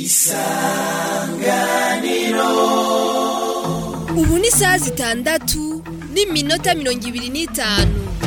Ubu ni isaha 6:25.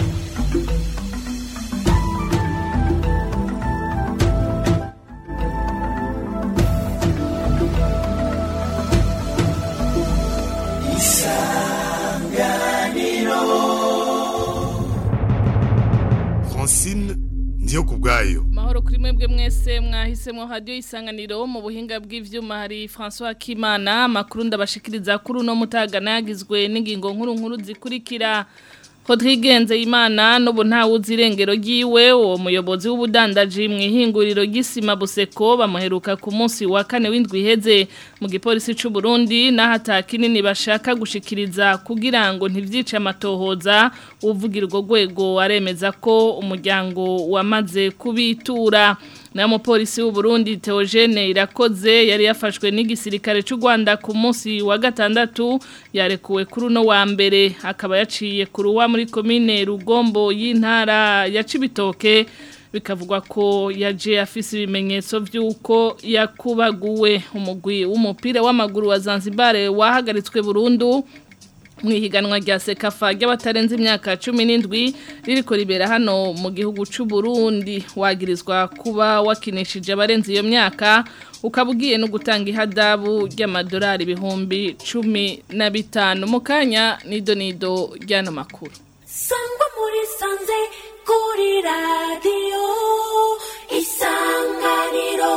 Francine ndiyo kubwayo. Mahoro kuri mwebwe mwese mwahisemo radio isanganiro mu buhinga bw'ivyuma hari François Kimana makuru ndabashikiriza kuri no mutagana yagizwe n'ingingo nkuru zikurikira. Rodrigue Nzeyimana no ntawuzi irengero ryiwe uwo muyobozi w'ubudandaji mu ihinguriro ry'isima Buseko bamuheruka ku munsi wa 4 w'indwi iheze mu gipolisi c'u Burundi n'ahata kinini bashaka gushikiriza kugira ngo ntivyice amatohoza uvugira urwo rwego aremeza ko umuryango wamaze kubitura. Na mupolisi w'u Burundi Theogene Irakoze yari yafashwe n'igisirikare c'u Rwanda ku munsi wa 6 yarekuwe kuri no wa mbere akaba yaciye kuruwa muri komine Rugombo y'intara ya Cibitoke bikavugwa ko yaje afise ibimenyetso vy'uko yakubaguwe. Umugwi w'umupira w'amaguru wa Zanzibar wahagaritswe burundu mwihiganwa rya Sekafa ry'abatarenze imyaka 17 ririko ribera hano mu gihugu c'u Burundi wagirizwa kuba wakinishije abarenze iyo myaka ukabugiye no gutanga ihadabu ry'amadolari 15,000 mu kanya nido ryano makuru. Sangwa muri sanze kuri radio Isanganiro.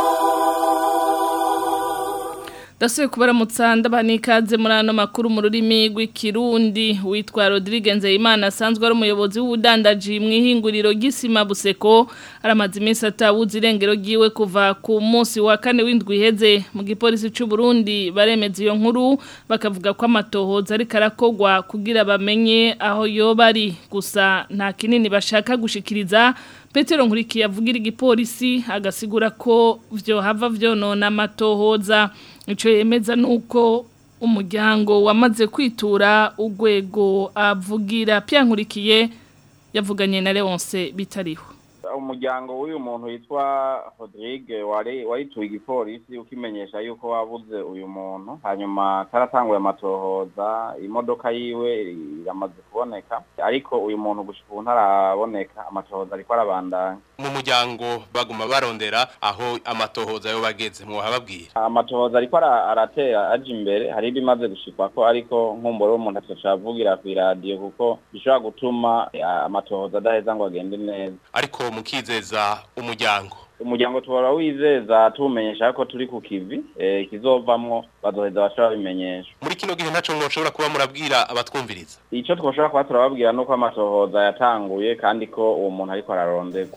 Dasuye kubaramutsa ndabanikaze muri ano makuru mu rurimi rw'ikirundi witwa Rodrigue Nzeyimana asanzwe ari umuyobozi w'ubudandaji mu ihinguriro ry'isima Buseko aramaze iminsi atawuzi irengero ryiwe kuva ku munsi wa 4 w'indwi iheze mu gipolisi c'u Burundi baremeza iyo nkuru bakavuga ko amatohoza ari karakogwa kugira bamenye aho yoba ari gusa nta kinini bashaka gushikiriza. Petero Nkuriki yavugira igipolisi agasigura ko vyo hava vyonona amatohoza. Ico yemeza nuko umuryango wamaze kwitura urwego avugira Pyankurikiye yavuganye na Leonce Bitariho. Umuryango w'uyu muntu yitwa Rodrigue warituye igipolisi ukimenyesha yuko wabuze uyu muntu hanyuma karatanguye amatohoza imodoka yiwe iramaze kuboneka ariko uyu muntu gushika ntaraboneka amatohoza ariko arabandanya. Mu muryango baguma barondera aho amatohoza yo bageze mu hababwira amatohoza ariko aratera aje imbere hari bimaze gushikwa ko ariko nkumboro umuntu atacavugira ku radio kuko bishobora gutuma amatohoza adaheza ngo agende neza ariko mukizeza umuryango tubara wizeza tumenyesha ko turi ku kivi kizovamwo bazoheza bashobora bimenyesha. Muri kino gihe ntaco mwoshobora kuba murabwira abatwumviriza ico twoshobora kuba turababwira nuko amatohoza yatanguye kandi ko uwo muntu ariko ararondegwa.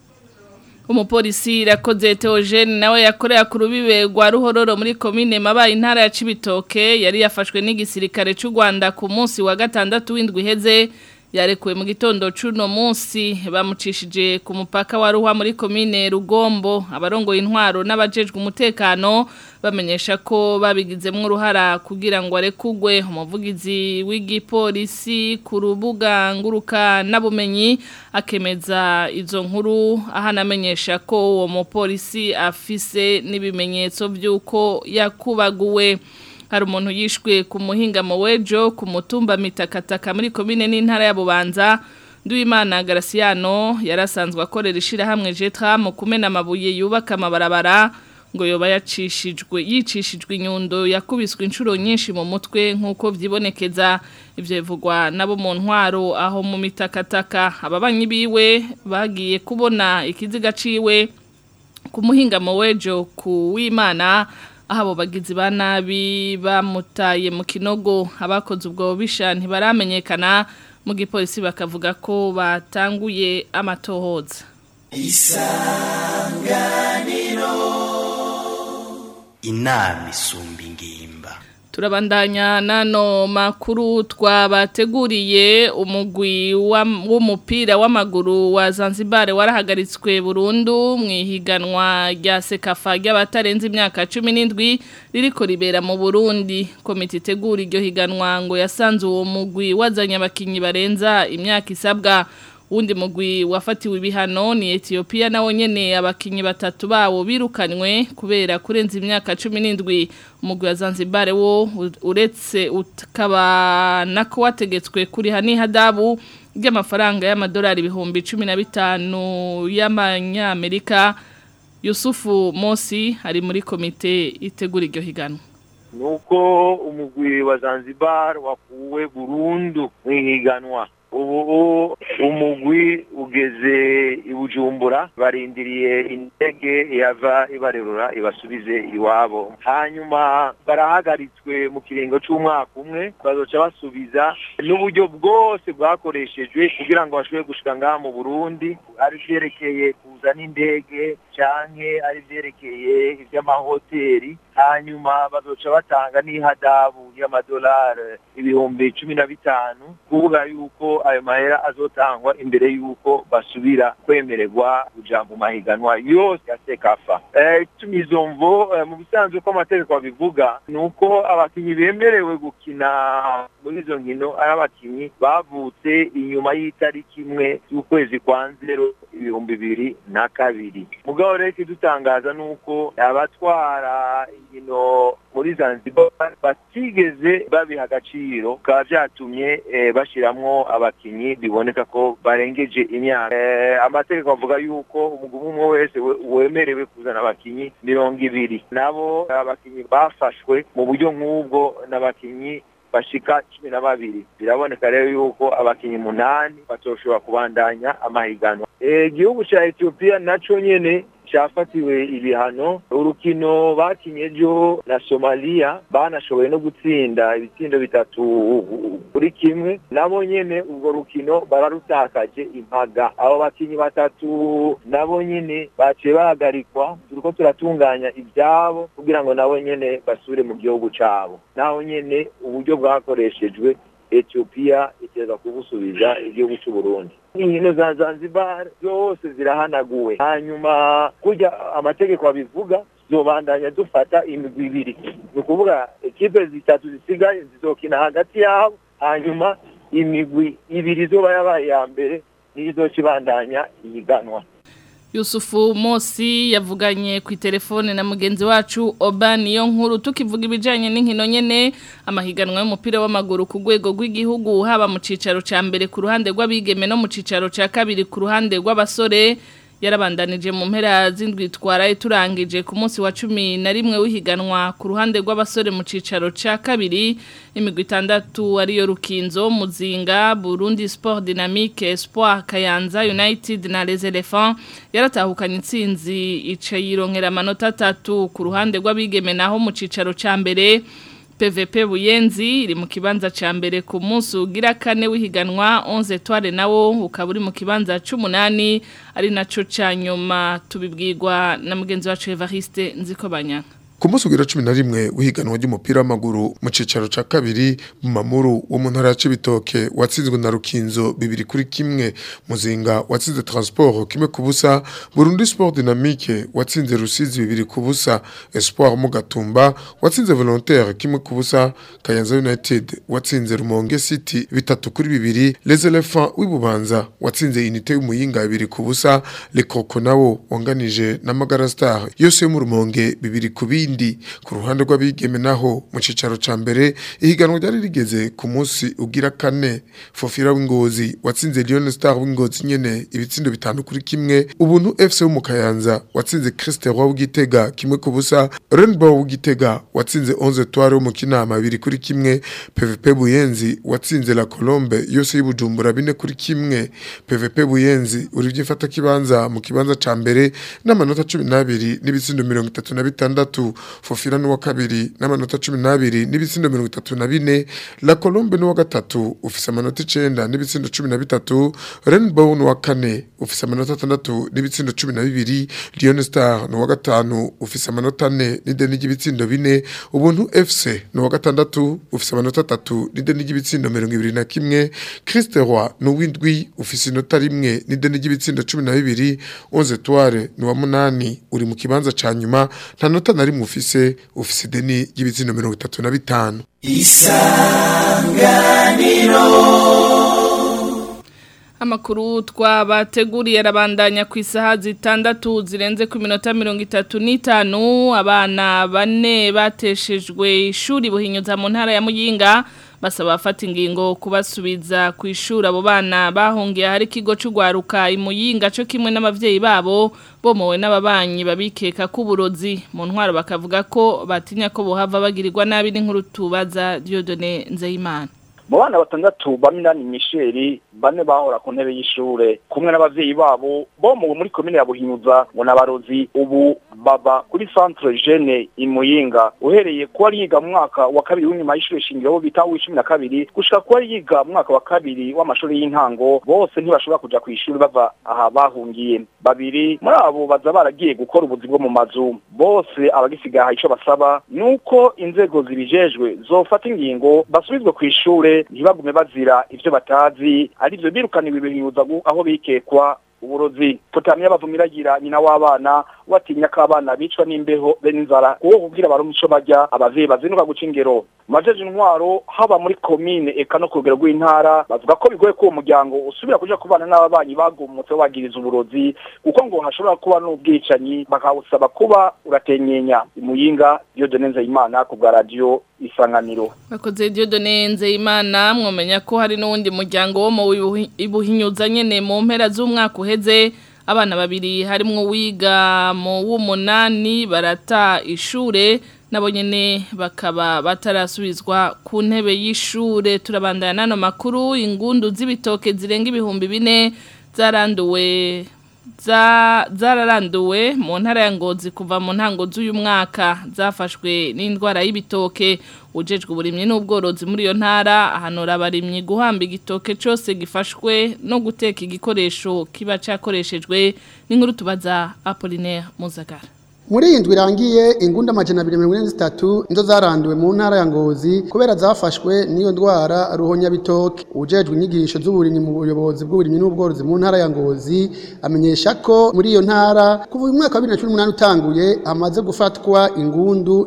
Umupolisi Irakoze Theogene nawe yakorera ku rubibe rwa Ruhororo muri komine Mabaye intara ya Cibitoke yari yafashwe n'igisirikare c'u Rwanda ku munsi wa 6 w'indwi iheze yarekuwe mu gitondo c'uno munsi bamucishije ku mupaka wa Ruhwa muri komine Rugombo abarongoye intwaro n'abajejwe umutekano bamenyesha ko babigizemwe uruhara kugira ngo arekugwe. Umuvugizi w'igipolisi ku rubuga nguruka nabumenyi akemeza izo nkuru ahanamenyesha ko uwo mupolisi afise n'ibimenyetso by'uko yakubaguwe. Hari umuntu yishwe ku muhingamo wejo ku mutumba Mitakataka muri komine n'intara ya Bubanza. Nduwimana Graciano yarasanzwe akorera ishirahamwe Jetra mu kumena amabuye yubaka amabarabara ngo yoba yicishijwe inyundo yakubiswe inshuro nyinshi mu mutwe nkuko vyibonekeza. Ivyo bivugwa nabo mu ntwaro aho mu Mitakataka ababanyi biwe bagiye kubona ikiziga ciwe ku muhingamo wejo ku w'Imana ahabo bagizi ba nabi bamutaye mu kinogo abakoze ubwo bisha ntibaramenyekana mu gipolisi bakavuga ko batanguye amatohoza. Isanganiro inama isumba ingimba. Turabandanya nano makuru twabateguriye umugwi w'umupira w'amaguru wa Zanzibar warahagaritswe burundu mwihiganwa rya Sekafa ry'abatarenze imyaka 17 ririko ribera mu Burundi. Komite itegura iryo higanwa ngo yasanze uwo mugwi wazanye abakinyi barenza imyaka isabwa. Undi mugwi wafatiwe ibihano ni Ethiopia nawo nyene abakinyi batatu bawo birukanywe kubera kurenza imyaka 17 umugwi wa Zanzibar wo uretse ukaba nako wategetswe kuri hani hadabu ry'amafaranga y'amadolari 15,000 y'amanyamerika. Yusufu Mosi ari muri komite itegura iryo higano. Nuko umugwi wa Zanzibar wakuwe burundu mwihiganwa. Ubu umugwi ugeze ibujumbura barindiriye indege yava ibarerura ibasubize iwabo. Hanyuma barahagaritswe mu kiringo cy'umwaka umwe bazoca basubiza n'uburyo bwose bwakoreshejwe kugira ngo bashobore gushika ngaha mu Burundi, ari vyerekeye kuza n'indege canke ari vyerekeye ivy'amahoteli. Hanyuma bazoca batanga n'ihadabu y'amadolari 15,000 kuvuga yuko ayo mahera azotangwa imbere yuko basubira kwemererwa kuja mu mahiganwa yose ya Sekafa. Tumizomvo mu bisanzwe ko amategeko abivuga nuko abakinyi bemerewe gukina muri izo nkino ari abakinyi bavutse inyuma y'itariki imwe y'ukwezi kwa Nzero 2022. Mugabo rero kidutangaza nuko abatwara inkino muri Zanzibar batigeze babiha agaciro ka vyatumye bashiramwo abakinyi biboneka ko barengeje imyaka. Amategeko avuga yuko umugwi umwe wese wemerewe kuzana abakinyi 200. Nabo abakinyi bafashwe mu buryo nk'ubwo n'abakinyi bashika 12. Biraboneka rero yuko abakinyi 8 batoshobora kubandanya amahiganwa. Igihugu ca Ethiopia naco nyene cyafatiwe ibihano. Urukino bakinye jo na Somalia banashoboye no gutsinda ibitsindo 3-1. Nabo nyene ubwo rukino bararutakaje impaga. Abo bakinyi 3 nabo nyene baciye bahagarikwa. Turiko turatunganya ibyabo kugira ngo nabo nyene basure mu gihugu cabo. Naho nyene uburyo bwakoreshejwe Ethiopia iteza kubusubiza igihugu cy'u Burundi. Inkino za Zanzibar zose zirahanaguwe. Hanyuma kujya amategeko abivuga zobandanya dufata imigwi 2. Nukuvuga ekipe 3 zisigaye zizokina hagati yabo, hanyuma imigwi 2 zoba yabaye ya mbere nizo kibandanya ihiganwa. Yusufu Mosi yavuganye ku telefone na mugenzi wacu Obani yo nkuru tukivuga ibijanye n'inkino nyene amahiganwa y'umupira w'amaguru ku rwego rw'igihugu haba mu cicaro ca mbere ku ruhande rw'abigeme no mu cicaro ca kabiri ku ruhande rw'abasore yarabandanije mu mpera z'indwi twaraye turangije ku munsi wa 11 w'ihiganwa ku ruhande rw'abasore mu cicaro ca kabiri. Imigwi 6 ariyo Rukinzo, Muzinga, Burundi Sport Dynamique, Espoir, Kayanza United na Les Elephants yaratahukanye intsinzi ica yironkera amanota 3 ku ruhande rw'abigeme naho mu cicaro ca mbere. PVP Buyenzi iri mu kibanza ca mbere ku munsi ugira 4 w'ihiganwa 11 Etoile nawo ukaburi mu kibanza 18 ari naco ca nyuma tubibwirwa na mugenzi wacu Evariste Nzikobanya. Ku munsi ugira 11 w'ihiganwa ry'umupira w'amaguru mu cicaro ca kabiri mu Mamuru wo mu ntara ya Cibitoke watsinzwe na Rukinzo 2-1, Muzinga watsinze Transport 1-0, Burundi Sport Dynamique watsinze Rusizi 2-0, Espoir mu Gatumba watsinze Volontaire 1-0, Kayanza United watsinze Rumonge City 3-2, Les Elephants w'ibubanza watsinze Unité y'Umuyinga 2-0, Le Coco nawo wanganije na Magara Star yose mu Rumonge 2-2. Ku ruhande rw'abigeme naho mu cicaro ca mbere ihiganwa ryari rigeze ku munsi ugira 4, Fofira w'Ingozi watsinze Lion Star w'Ingozi nyene ibitsindo 5-1, Ubuntu FC wo mu Kayanza watsinze Christe Roi w'Igitega 1-0, Rainbow w'Igitega watsinze 11 Etoile wo mu Kinama 2-1, PVP Buyenzi watsinze La Colombe yose y'Ibujumbura 4-1, PVP Buyenzi uri vyifata kibanza mu kibanza ca mbere n'amanota 12 n'ibitsindo 36. Fofira n'uwa kabiri n'amanota 12 n'ibitsindo 34, La Colombe n'uwa gatatu ufise amanota 9 n'ibitsindo 13, Rainbow n'uwa kane ufise amanota 6 n'ibitsindo 12, Lion Star n'uwa gatanu ufise amanota 4 n'ideni ry'ibitsindo 4, Ubuntu FC n'uwa gatandatu ufise amanota 3 n'ideni ry'ibitsindo 21, Christe Roi n'uwindwi ufise inota 1 n'ideni ry'ibitsindo 12, 11 Etoile n'uwa 8 uri mu kibanza ca nyuma nta nota na rimwe ufise deni y'ibitsino 35. Isanganiro Amakuru twabateguriye arabandanya ku isaha zitandatu zirenze ku minota 35 abana bane bateshejwe ishuri buhinyuza mu ntara ya Muyinga basaba afata ingingo kubasubiza ku ishuri abo bana bahungiye hari kigo cy'ugwaruka imuyinga cyo kimwe n'abavyeyi babo bomowe n'ababanyi babikeka kuburozi mu ntwaro bakavuga ko batinya ko bohava bagirirwa nabi n'inkuru tubaza Dieudonné Nzeyimana. Mu bana batandatu baminani Michel bane bahora ku ntebe y'ishure kumwe n'abavyeyi babo bo muri komine ya Buhinyuza ngo nabarozi ubu baba kuri centre jeune imuyinga uhereye ko ari yiga mu mwaka wa kabiri w'inyuma y'ishure shingiro bita w'12 gushika ko ari yiga mu mwaka wa kabiri w'amashuri y'intango bose ntibashobora kuja ku ishuri bava aha bahungiye babiri muri abo baza baragiye gukora ubuzi bwo mu mazu bose abagisigaye ico basaba nuko inzego zibijejwe zofata ingingo basubizwe ku ishure ntibagume bazira ivyo batazi ari byo birukaniwe ibihinyuza aho bikekwa uburozi tutamye bavumiragira nyina w'abana watinya ko abana bicwa n'imbeho be n'inzara kuwo kugira barume ico bajya abavyeyi bazinuka guca ingero majeje intwaro haba muri komine eka no kugera rw'intara bavuga ko bigoye ko uwo muryango usubira kuja kubana n'ababanyi bagumutse bagiriza uburozi kuko ngo hashobora kuba n'ubwicanyi bakawusaba kuba uratenyenya imuyinga Dieudonné Nzeyimana ku bwa radio Isanganiro. Bakoze Dieudonné Nzeyimana mwomenya ko hari n'uwundi muryango wo mu Ibuhinyuza nyene mu mpera z'umwaka uheze abana babiri harimwo wiga mu w'umunani barata ishure nabo nyene bakaba batarasubizwa ku ntebe y'ishure. Turabandana nano makuru ingundu z'ibitoke zirenga ibihumbi 4 zararanduwe mu ntara ya Ngozi kuva mu ntango z'uyu mwaka zafashwe n'indwara y'ibitoke ujejwe uburimyi n'ubworozi muri iyo ntara ahanura abarimyi guhamba igitoke cyose gifashwe no guteka igikoresho kiba cyakoreshejwe n'inkuru tubaza Apollinaire Muzagara. Muri indwi irangiye ingunda amajana 243 nizo zaranduwe mu ntara ya Ngozi kubera zafashwe n'iyo ndwara ruhonya bitoke ujejwe inyigisho z'uburimyi mu buyobozi bw'uburimyi n'ubworozi mu ntara ya Ngozi amenyesha ko muri iyo ntara kuva mu mwaka wa 2018 utanguye amaze gufatwa ingundu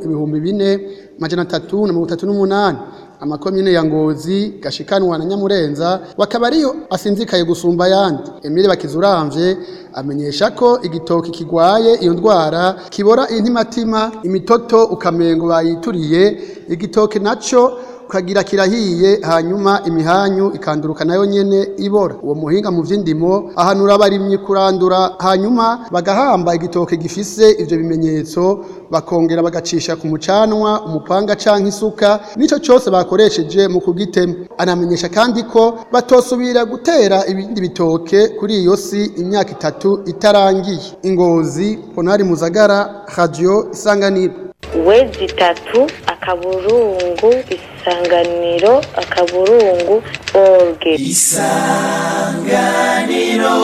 4338 amakomine ya Ngozi Gashikanwa na Nyamurenza bakaba ariyo asinzikaye gusumba yandi. Emile Bakizuramvye amenyesha ko igitoki kigwaye iyo ndwara kibora intimatima imitoto ukamengo bayituriye igitoki naco kagira kirahiye hanyuma imihanyu ikanduruka nayo nyene ibora. Uwo muhinga mu vy'indimo ahanura abarimyi kurandura hanyuma bagahamba igitoke gifise ivyo bimenyetso bakongera bagacisha ku mucanwa umupanga canke isuka nico cyose bakoresheje mu kugitema. Anamenyesha kandi ko batosubira gutera ibindi bitoke kuri iyo si imyaka 3 itarangiye. Ingozi Honari Muzagara Radio Isanganiro. Wezi 3 akaburungu Isanganiro akaburungu orge Isanganiro.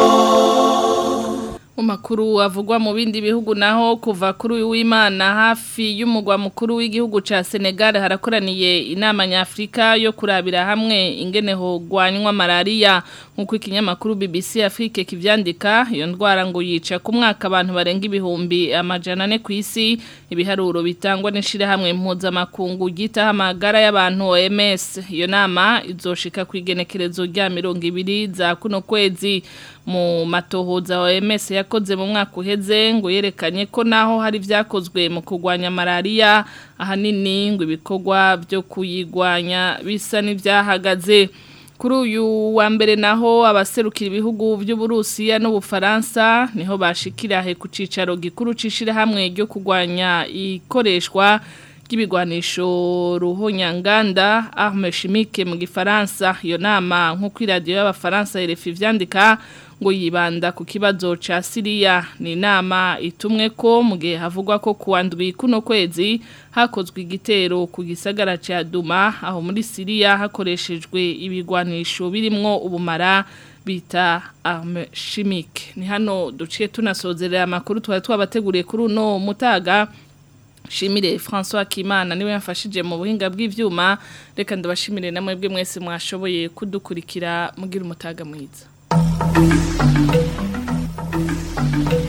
Umakuru avugwa mu bindi bihugu naho kuva kuri w'Imana hafi y'umugwa mukuru w'igihugu ca Senegal harakoraniye inama nyafrika yo kurabira hamwe ingene ho gwanywa malaria nkuko ikinyamakuru BBC Afrique kivyandika iyo ndwara ngo yica ku mwaka abantu barenga ibihumbi amajana 4 ku isi ibiharuro bitangwa n'ishire hamwe mpuzamakungu gita hamagara y'abantu OMS. Iyo nama izoshika kwigenekerezo rya 20 za kuno kwezi mu matohoza OMS yakoze mu mwaka uheze ngo yerekanye ko naho hari vyakozwe mu kugwanya malaria ahanini ngo ibikorwa byo kuyigwanya bisa n'ivyahagaze. Kuri uyu wa mbere naho abaserukira ibihugu by'Uburusiya n'Ubufaransa niho bashikira he ku cicaro gikuru cishire hamwe ryo kugwanya ikoreshwa ry'ibigwanisho ruhonyanganda arme chimique mu gifaransa. Iyo nama nko radio y'abafaransa RFI vyandika ngo yibanda ku kibazo ca Syria. Ni nama itumwe ko mu gihe havugwa ko kuwandwi kuno kwezi hakozwe igitero ku gisagara ca Duma aho muri Syria hakoreshejwe ibigwanisho birimwo ubumara bita arme chimique. Ni hano duciye tunasozerera amakuru twabateguriye kuri uno mutaga. Shimire François Kimana niwe yafashije mu buhinga bw'ivyuma. Reka ndabashimire namwe bwe mwese mwashoboye kudukurikira mugira umutaga mwiza.